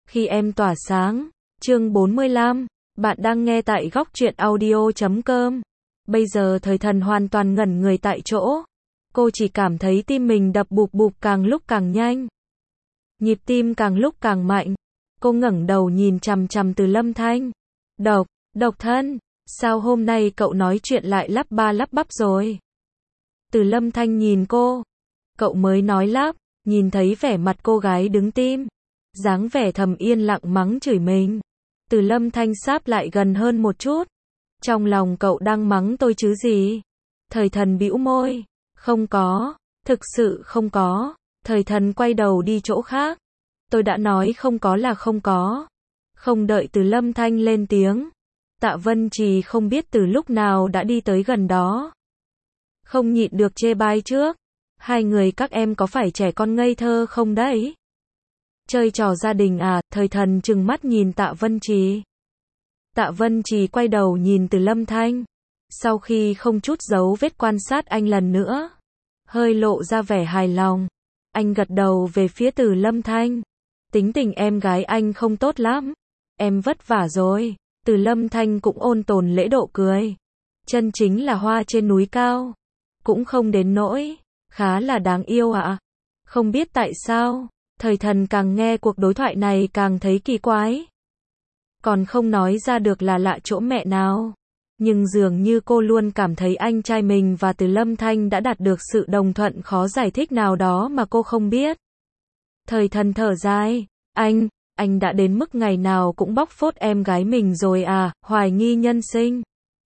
Khi em tỏa sáng, chương 45, bạn đang nghe tại góc truyện audio.com. Bây giờ thời thần hoàn toàn ngẩn người tại chỗ. Cô chỉ cảm thấy tim mình đập bụp bụp càng lúc càng nhanh. Nhịp tim càng lúc càng mạnh. Cô ngẩng đầu nhìn chằm chằm Từ Lâm Thanh. Độc thân, sao hôm nay cậu nói chuyện lại lắp ba lắp bắp rồi? Từ Lâm Thanh nhìn cô. Cậu mới nói lắp, nhìn thấy vẻ mặt cô gái đứng tim. Dáng vẻ thầm yên lặng mắng chửi mình. Từ Lâm Thanh sáp lại gần hơn một chút. Trong lòng cậu đang mắng tôi chứ gì? Thời thần bĩu môi. Không có, thực sự không có. Thời thần quay đầu đi chỗ khác. Tôi đã nói không có là không có. Không đợi Từ Lâm Thanh lên tiếng. Tạ Vân Trì không biết từ lúc nào đã đi tới gần đó. Không nhịn được chê bai trước. Hai người các em có phải trẻ con ngây thơ không đấy? Chơi trò gia đình à? Thời thần trừng mắt nhìn Tạ Vân Trì. Tạ Vân Trì quay đầu nhìn Từ Lâm Thanh. Sau khi không chút giấu vết quan sát anh lần nữa, hơi lộ ra vẻ hài lòng. Anh gật đầu về phía Từ Lâm Thanh. Tính tình em gái anh không tốt lắm. Em vất vả rồi. Từ Lâm Thanh cũng ôn tồn lễ độ cười. Chân chính là hoa trên núi cao. Cũng không đến nỗi. Khá là đáng yêu ạ. Không biết tại sao, thời thần càng nghe cuộc đối thoại này càng thấy kỳ quái. Còn không nói ra được là lạ chỗ mẹ nào. Nhưng dường như cô luôn cảm thấy anh trai mình và Từ Lâm Thanh đã đạt được sự đồng thuận khó giải thích nào đó mà cô không biết. Thời thần thở dài. Anh đã đến mức ngày nào cũng bóc phốt em gái mình rồi à, hoài nghi nhân sinh.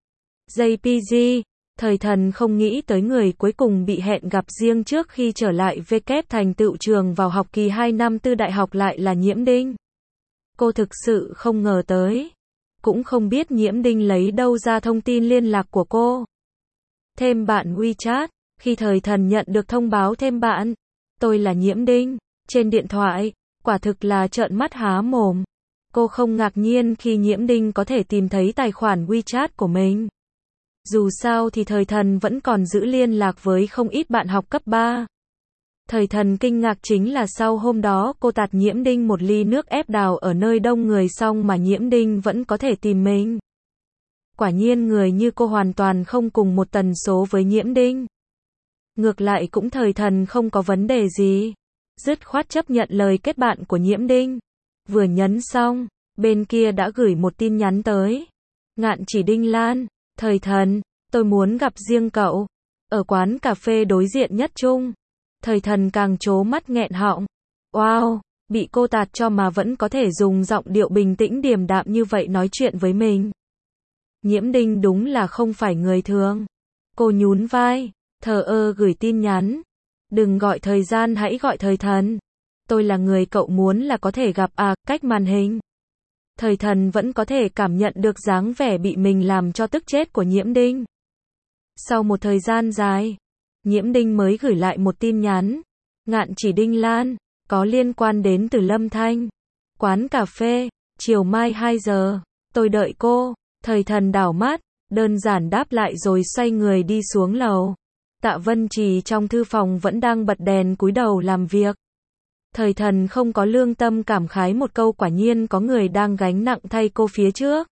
JPG, thời thần không nghĩ tới người cuối cùng bị hẹn gặp riêng trước khi trở lại thành tựu trường vào học kỳ 2 năm tư đại học lại là Nhiễm Đinh. Cô thực sự không ngờ tới. Cũng không biết Nhiễm Đinh lấy đâu ra thông tin liên lạc của cô. Thêm bạn WeChat, khi thời thần nhận được thông báo thêm bạn. Tôi là Nhiễm Đinh, trên điện thoại, quả thực là trợn mắt há mồm. Cô không ngạc nhiên khi Nhiễm Đinh có thể tìm thấy tài khoản WeChat của mình. Dù sao thì thời thần vẫn còn giữ liên lạc với không ít bạn học cấp 3. Thời thần kinh ngạc chính là sau hôm đó cô tạt Nhiễm Đinh một ly nước ép đào ở nơi đông người xong mà Nhiễm Đinh vẫn có thể tìm mình. Quả nhiên người như cô hoàn toàn không cùng một tần số với Nhiễm Đinh. Ngược lại cũng thời thần không có vấn đề gì. Dứt khoát chấp nhận lời kết bạn của Nhiễm Đinh. Vừa nhấn xong, bên kia đã gửi một tin nhắn tới. Ngạn Chỉ Đinh Lan, thời thần, tôi muốn gặp riêng cậu. Ở quán cà phê đối diện nhất trung. Thời thần càng trố mắt nghẹn họng. Wow, bị cô tạt cho mà vẫn có thể dùng giọng điệu bình tĩnh điềm đạm như vậy nói chuyện với mình. Nhiễm Đinh đúng là không phải người thường. Cô nhún vai, thờ ơ gửi tin nhắn. Đừng gọi thời gian, hãy gọi thời thần. Tôi là người cậu muốn là có thể gặp à, cách màn hình. Thời thần vẫn có thể cảm nhận được dáng vẻ bị mình làm cho tức chết của Nhiễm Đinh. Sau một thời gian dài, Nhiễm Đinh mới gửi lại một tin nhắn. Ngạn Chỉ Đinh Lan, có liên quan đến Từ Lâm Thanh. Quán cà phê, chiều mai 2 giờ, tôi đợi cô. Thời thần đảo mắt, đơn giản đáp lại rồi xoay người đi xuống lầu. Tạ Vân Trì trong thư phòng vẫn đang bật đèn cúi đầu làm việc. Thời thần không có lương tâm cảm khái một câu quả nhiên có người đang gánh nặng thay cô phía trước.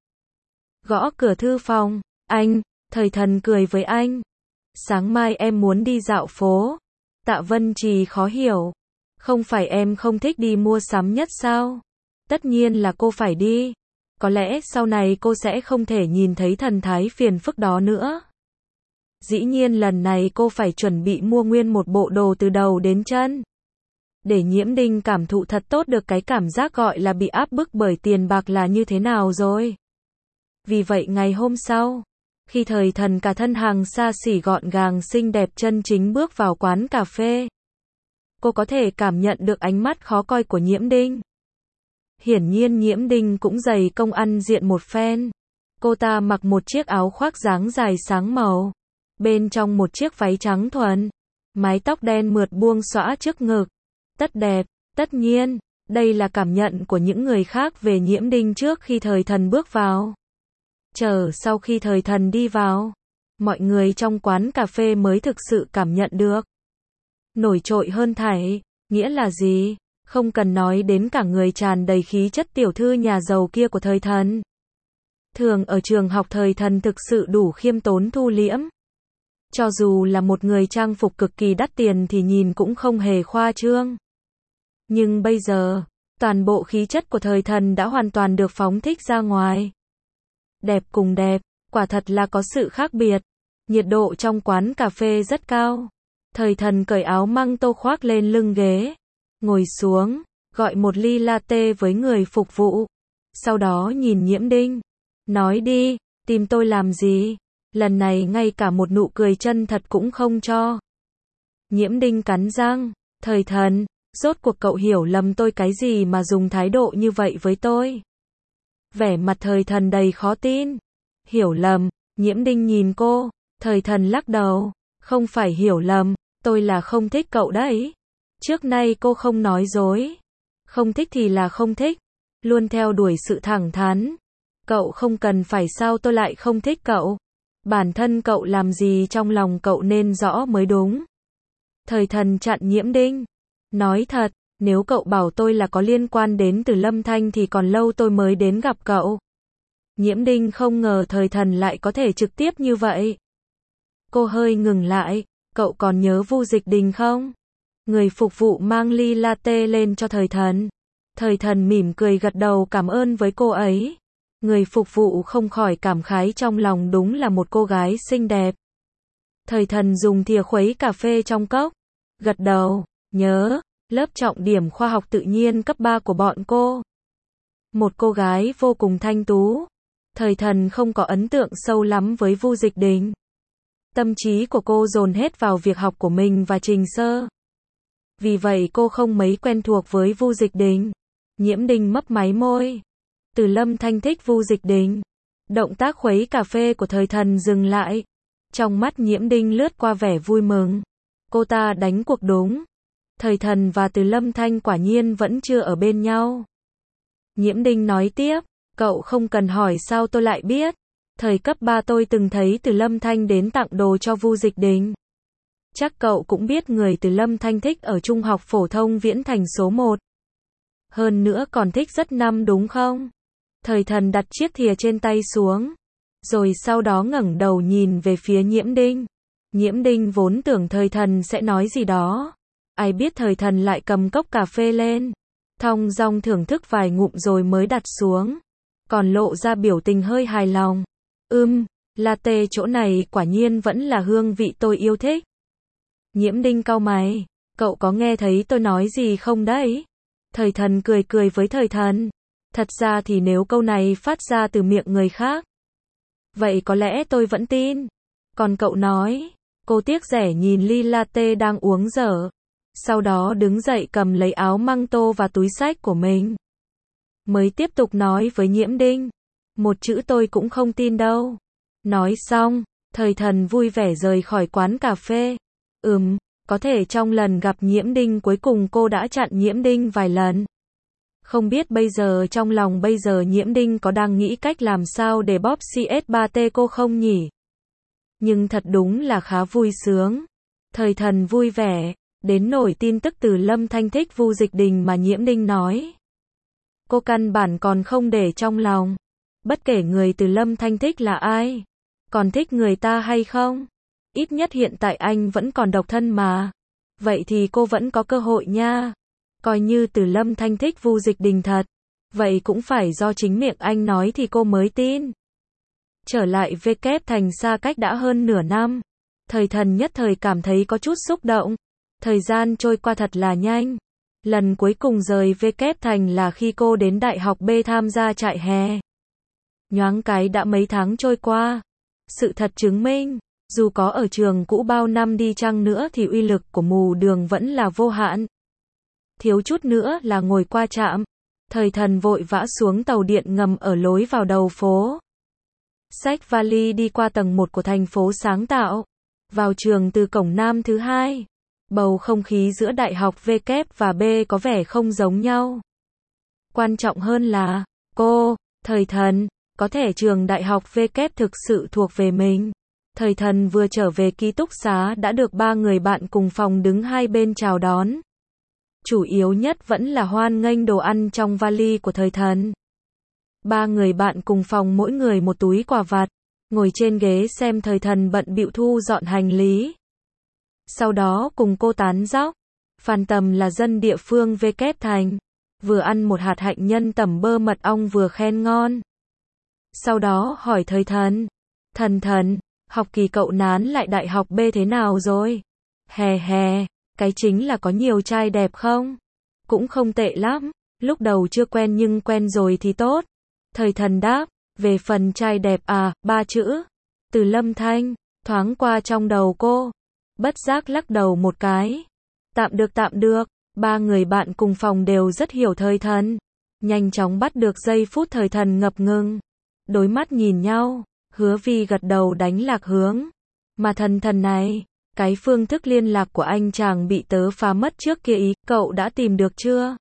Gõ cửa thư phòng, thời thần cười với anh. Sáng mai em muốn đi dạo phố. Tạ Vân Trì khó hiểu. Không phải em không thích đi mua sắm nhất sao? Tất nhiên là cô phải đi. Có lẽ sau này cô sẽ không thể nhìn thấy thần thái phiền phức đó nữa. Dĩ nhiên lần này cô phải chuẩn bị mua nguyên một bộ đồ từ đầu đến chân. Để Nhiễm Đinh cảm thụ thật tốt được cái cảm giác gọi là bị áp bức bởi tiền bạc là như thế nào rồi. Vì vậy ngày hôm sau, khi thời thần cả thân hàng xa xỉ gọn gàng xinh đẹp chân chính bước vào quán cà phê, cô có thể cảm nhận được ánh mắt khó coi của Nhiễm Đinh. Hiển nhiên Nhiễm Đinh cũng dày công ăn diện một phen. Cô ta mặc một chiếc áo khoác dáng dài sáng màu, bên trong một chiếc váy trắng thuần, mái tóc đen mượt buông xõa trước ngực. Tất đẹp, tất nhiên, đây là cảm nhận của những người khác về Nhiễm Đinh trước khi thời thần bước vào. Chờ sau khi thời thần đi vào, mọi người trong quán cà phê mới thực sự cảm nhận được. Nổi trội hơn thảy, nghĩa là gì? Không cần nói đến cả người tràn đầy khí chất tiểu thư nhà giàu kia của thời thần. Thường ở trường học thời thần thực sự đủ khiêm tốn thu liễm. Cho dù là một người trang phục cực kỳ đắt tiền thì nhìn cũng không hề khoa trương. Nhưng bây giờ, toàn bộ khí chất của thời thần đã hoàn toàn được phóng thích ra ngoài. Đẹp cùng đẹp, quả thật là có sự khác biệt. Nhiệt độ trong quán cà phê rất cao. Thời thần cởi áo măng tô khoác lên lưng ghế. Ngồi xuống, gọi một ly latte với người phục vụ. Sau đó nhìn Nhiễm Đinh. Nói đi, tìm tôi làm gì? Lần này ngay cả một nụ cười chân thật cũng không cho. Nhiễm Đinh cắn răng. Thời thần, rốt cuộc cậu hiểu lầm tôi cái gì mà dùng thái độ như vậy với tôi? Vẻ mặt thời thần đầy khó tin. Hiểu lầm, Nhiễm Đinh nhìn cô. Thời thần lắc đầu. Không phải hiểu lầm, tôi là không thích cậu đấy. Trước nay cô không nói dối. Không thích thì là không thích. Luôn theo đuổi sự thẳng thắn. Cậu không cần phải sao tôi lại không thích cậu. Bản thân cậu làm gì trong lòng cậu nên rõ mới đúng. Thời thần chặn Nhiễm Đinh. Nói thật, nếu cậu bảo tôi là có liên quan đến Từ Lâm Thanh thì còn lâu tôi mới đến gặp cậu. Nhiễm Đinh không ngờ thời thần lại có thể trực tiếp như vậy. Cô hơi ngừng lại. Cậu còn nhớ Vu Dịch Đình không? Người phục vụ mang ly latte lên cho thời thần. Thời thần mỉm cười gật đầu cảm ơn với cô ấy. Người phục vụ không khỏi cảm khái trong lòng đúng là một cô gái xinh đẹp. Thời thần dùng thìa khuấy cà phê trong cốc. Gật đầu, nhớ, lớp trọng điểm khoa học tự nhiên cấp 3 của bọn cô. Một cô gái vô cùng thanh tú. Thời thần không có ấn tượng sâu lắm với Vu Dịch Đình. Tâm trí của cô dồn hết vào việc học của mình và Trình Sơ. Vì vậy cô không mấy quen thuộc với Vu Dịch Đình. Nhiễm Đinh mấp máy môi. Từ Lâm Thanh thích Vu Dịch Đình. Động tác khuấy cà phê của thời thần dừng lại. Trong mắt Nhiễm Đinh lướt qua vẻ vui mừng. Cô ta đánh cuộc đúng. Thời thần và Từ Lâm Thanh quả nhiên vẫn chưa ở bên nhau. Nhiễm Đinh nói tiếp. Cậu không cần hỏi sao tôi lại biết. Thời cấp 3 tôi từng thấy Từ Lâm Thanh đến tặng đồ cho Vu Dịch Đình. Chắc cậu cũng biết người Từ Lâm Thanh thích ở Trung học phổ thông Viễn Thành số 1. Hơn nữa còn thích rất năm đúng không? Thời thần đặt chiếc thìa trên tay xuống. Rồi sau đó ngẩng đầu nhìn về phía Nhiễm Đinh. Nhiễm Đinh vốn tưởng thời thần sẽ nói gì đó. Ai biết thời thần lại cầm cốc cà phê lên. Thong dong thưởng thức vài ngụm rồi mới đặt xuống. Còn lộ ra biểu tình hơi hài lòng. Latte chỗ này quả nhiên vẫn là hương vị tôi yêu thích. Nhiễm Đinh cau mày. Cậu có nghe thấy tôi nói gì không đấy? Thời thần cười cười với thời thần. Thật ra thì nếu câu này phát ra từ miệng người khác, vậy có lẽ tôi vẫn tin. Còn cậu nói, cô tiếc rẻ nhìn ly latte đang uống dở. Sau đó đứng dậy cầm lấy áo măng tô và túi xách của mình. Mới tiếp tục nói với Nhiễm Đinh. Một chữ tôi cũng không tin đâu. Nói xong, thời thần vui vẻ rời khỏi quán cà phê. Có thể trong lần gặp Nhiễm Đinh cuối cùng cô đã chặn Nhiễm Đinh vài lần. Không biết bây giờ trong lòng bây giờ Nhiễm Đinh có đang nghĩ cách làm sao để bóp CS3T cô không nhỉ? Nhưng thật đúng là khá vui sướng. Thời thần vui vẻ, đến nổi tin tức Từ Lâm Thanh thích Vu Dịch Đình mà Nhiễm Đinh nói. Cô căn bản còn không để trong lòng. Bất kể người Từ Lâm Thanh thích là ai, còn thích người ta hay không, ít nhất hiện tại anh vẫn còn độc thân mà. Vậy thì cô vẫn có cơ hội nha. Coi như Từ Lâm Thanh thích Vu Dịch Đình thật, vậy cũng phải do chính miệng anh nói thì cô mới tin. Trở lại W Thành xa cách đã hơn nửa năm. Thời thần nhất thời cảm thấy có chút xúc động. Thời gian trôi qua thật là nhanh. Lần cuối cùng rời W Thành là khi cô đến Đại học B tham gia trại hè. Nhoáng cái đã mấy tháng trôi qua. Sự thật chứng minh, dù có ở trường cũ bao năm đi chăng nữa thì uy lực của mù đường vẫn là vô hạn. Thiếu chút nữa là ngồi qua trạm. Thời thần vội vã xuống tàu điện ngầm ở lối vào đầu phố. Xách vali đi qua tầng 1 của thành phố sáng tạo. Vào trường từ cổng nam thứ 2. Bầu không khí giữa đại học W và B có vẻ không giống nhau. Quan trọng hơn là, thời thần, có thể trường đại học W thực sự thuộc về mình. Thời thần vừa trở về ký túc xá đã được 3 người bạn cùng phòng đứng hai bên chào đón. Chủ yếu nhất vẫn là hoan nghênh đồ ăn trong vali của thời thần. Ba người bạn cùng phòng mỗi người một túi quà vặt, ngồi trên ghế xem thời thần bận bịu thu dọn hành lý. Sau đó cùng cô tán dóc. Phan Tầm là dân địa phương Kép Thành, vừa ăn một hạt hạnh nhân tẩm bơ mật ong vừa khen ngon. Sau đó hỏi thời thần, thần, học kỳ cậu nán lại đại học B thế nào rồi? Hè, cái chính là có nhiều trai đẹp không? Cũng không tệ lắm, lúc đầu chưa quen nhưng quen rồi thì tốt. Thời thần đáp, về phần trai đẹp à, 3 chữ. Từ Lâm Thanh, thoáng qua trong đầu cô. Bất giác lắc đầu một cái. Tạm được, ba người bạn cùng phòng đều rất hiểu thời thần. Nhanh chóng bắt được giây phút thời thần ngập ngừng. Đối mắt nhìn nhau, Hứa Vi gật đầu đánh lạc hướng. Mà thần này, cái phương thức liên lạc của anh chàng bị tớ phá mất trước kia ý, cậu đã tìm được chưa?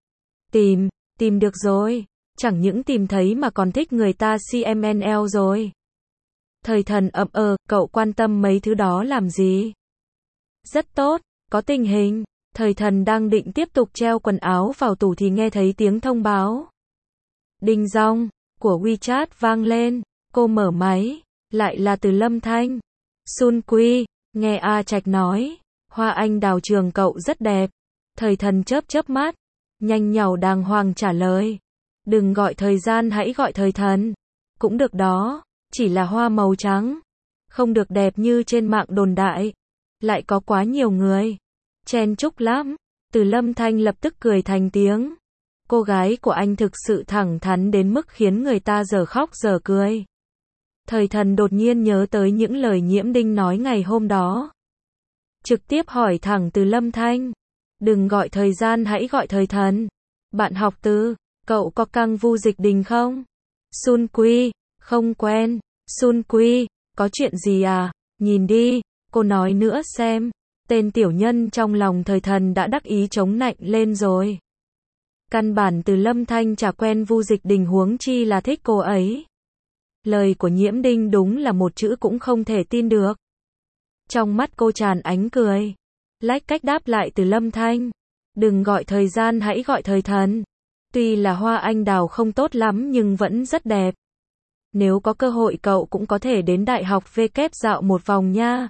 Tìm được rồi. Chẳng những tìm thấy mà còn thích người ta CMNL rồi. Thời thần cậu quan tâm mấy thứ đó làm gì? Rất tốt, có tình hình. Thời thần đang định tiếp tục treo quần áo vào tủ thì nghe thấy tiếng thông báo. Đinh dong, của WeChat vang lên. Cô mở máy, lại là từ Lâm Thanh. Sun Quy, nghe A Trạch nói, hoa anh đào trường cậu rất đẹp. Thời thần chớp mắt, nhanh nhảu đàng hoàng trả lời. Đừng gọi thời gian, hãy gọi thời thần. Cũng được đó, chỉ là hoa màu trắng. Không được đẹp như trên mạng đồn đại. Lại có quá nhiều người chen chúc lắm. Từ Lâm Thanh lập tức cười thành tiếng. Cô gái của anh thực sự thẳng thắn đến mức khiến người ta giờ khóc giờ cười. Thời thần đột nhiên nhớ tới những lời Nhiễm Đinh nói ngày hôm đó. Trực tiếp hỏi thẳng từ Lâm Thanh. Đừng gọi thời gian, hãy gọi thời thần. Bạn học từ, cậu có căng Vu Dịch Đình không? Sun Quy, không quen. Sun Quy, có chuyện gì à? Nhìn đi, cô nói nữa xem. Tên tiểu nhân trong lòng thời thần đã đắc ý chống nạnh lên rồi. Căn bản từ Lâm Thanh chả quen Vu Dịch Đình, huống chi là thích cô ấy. Lời của Nhiễm Đinh đúng là một chữ cũng không thể tin được. Trong mắt cô tràn ánh cười. Lách cách đáp lại từ Lâm Thanh. Đừng gọi thời gian, hãy gọi thời thần. Tuy là hoa anh đào không tốt lắm nhưng vẫn rất đẹp. Nếu có cơ hội cậu cũng có thể đến đại học Kép dạo một vòng nha.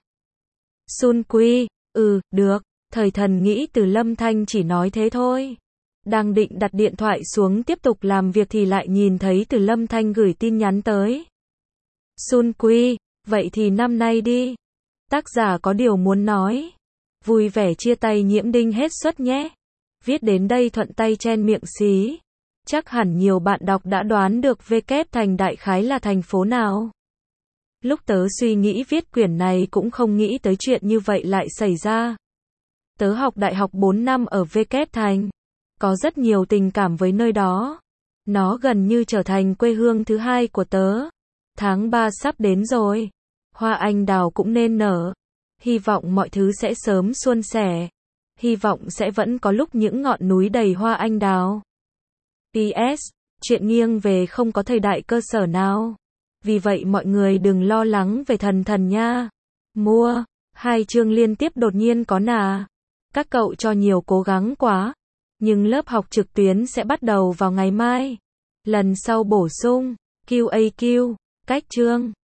Sun Quy, được. Thời thần nghĩ từ Lâm Thanh chỉ nói thế thôi. Đang định đặt điện thoại xuống tiếp tục làm việc thì lại nhìn thấy từ Lâm Thanh gửi tin nhắn tới. Sun Quy, vậy thì năm nay đi. Tác giả có điều muốn nói. Vui vẻ chia tay Nhiễm Đinh hết suất nhé. Viết đến đây thuận tay chen miệng xí. Chắc hẳn nhiều bạn đọc đã đoán được Kép Thành đại khái là thành phố nào. Lúc tớ suy nghĩ viết quyển này cũng không nghĩ tới chuyện như vậy lại xảy ra. Tớ học đại học 4 năm ở Kép Thành. Có rất nhiều tình cảm với nơi đó. Nó gần như trở thành quê hương thứ hai của tớ. Tháng 3 sắp đến rồi. Hoa anh đào cũng nên nở. Hy vọng mọi thứ sẽ sớm suôn sẻ. Hy vọng sẽ vẫn có lúc những ngọn núi đầy hoa anh đào. PS, chuyện nghiêng về không có thời đại cơ sở nào. Vì vậy mọi người đừng lo lắng về thần nha. Mua, 2 chương liên tiếp đột nhiên có nà. Các cậu cho nhiều cố gắng quá. Nhưng lớp học trực tuyến sẽ bắt đầu vào ngày mai. Lần sau bổ sung, QAQ, cách chương.